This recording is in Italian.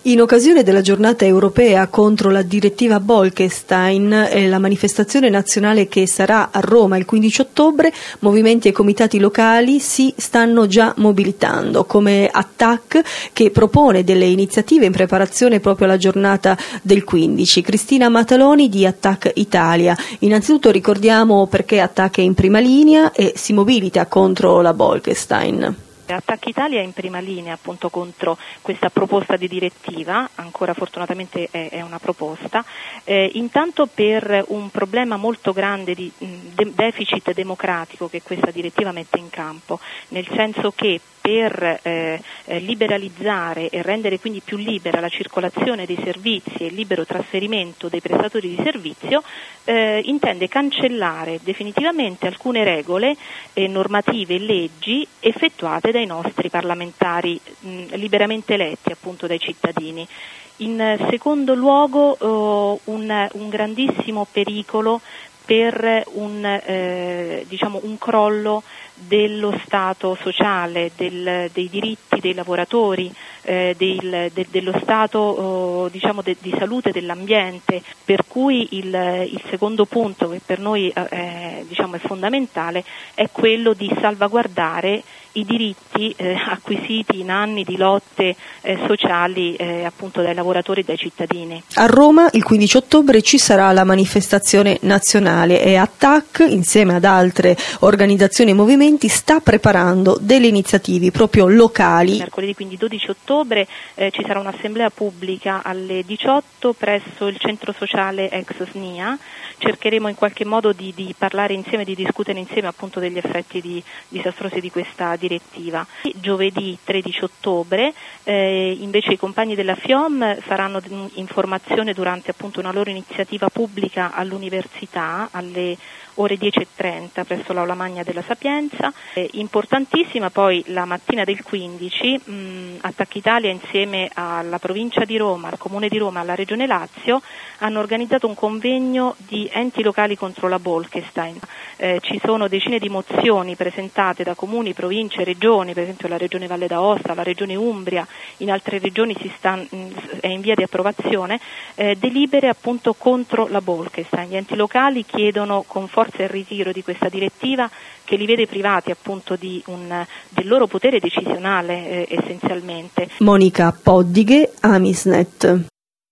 In occasione della giornata europea contro la direttiva Bolkestein e la manifestazione nazionale che sarà a Roma il 15 ottobre, movimenti e comitati locali si stanno già mobilitando, come ATTAC, che propone delle iniziative in preparazione proprio alla giornata del 15. Cristina Mataloni di ATTAC Italia. Innanzitutto ricordiamo perché ATTAC è in prima linea e si mobilita contro la Bolkestein. ATTAC Italia è in prima linea appunto contro questa proposta di direttiva, ancora fortunatamente è una proposta, intanto per un problema molto grande di deficit democratico che questa direttiva mette in campo, nel senso che per liberalizzare e rendere quindi più libera la circolazione dei servizi e il libero trasferimento dei prestatori di servizio, intende cancellare definitivamente alcune regole normative e leggi effettuate dai nostri parlamentari liberamente eletti appunto dai cittadini. In secondo luogo un grandissimo pericolo per un crollo dello Stato sociale, dei diritti dei lavoratori, dello Stato di salute dell'ambiente, per cui il secondo punto che per noi è fondamentale è quello di salvaguardare i diritti acquisiti in anni di lotte sociali appunto dai lavoratori e dai cittadini. A Roma il 15 ottobre ci sarà la manifestazione nazionale e ATTAC, insieme ad altre organizzazioni e movimenti, sta preparando delle iniziative proprio locali. Mercoledì quindi 12 ottobre ci sarà un'assemblea pubblica alle 18 presso il centro sociale ex SNIA. Cercheremo in qualche modo di parlare insieme, di discutere insieme appunto degli effetti disastrosi di questa direttiva. Giovedì 13 ottobre invece i compagni della FIOM faranno informazione durante appunto una loro iniziativa pubblica all'università alle ore 10:30 presso l'Aula Magna della Sapienza. Importantissima poi la mattina del 15 ATTAC Italia insieme alla provincia di Roma, al Comune di Roma e alla Regione Lazio hanno organizzato un convegno di enti locali contro la Bolkestein. Ci sono decine di mozioni presentate da comuni, province, regioni, per esempio la Regione Valle d'Aosta, la Regione Umbria, in altre regioni è in via di approvazione, delibere appunto contro la Bolkestein. Gli enti locali chiedono con forza il ritiro di questa direttiva che li vede privati appunto del loro potere decisionale essenzialmente. Monica Poddighe, Amisnet.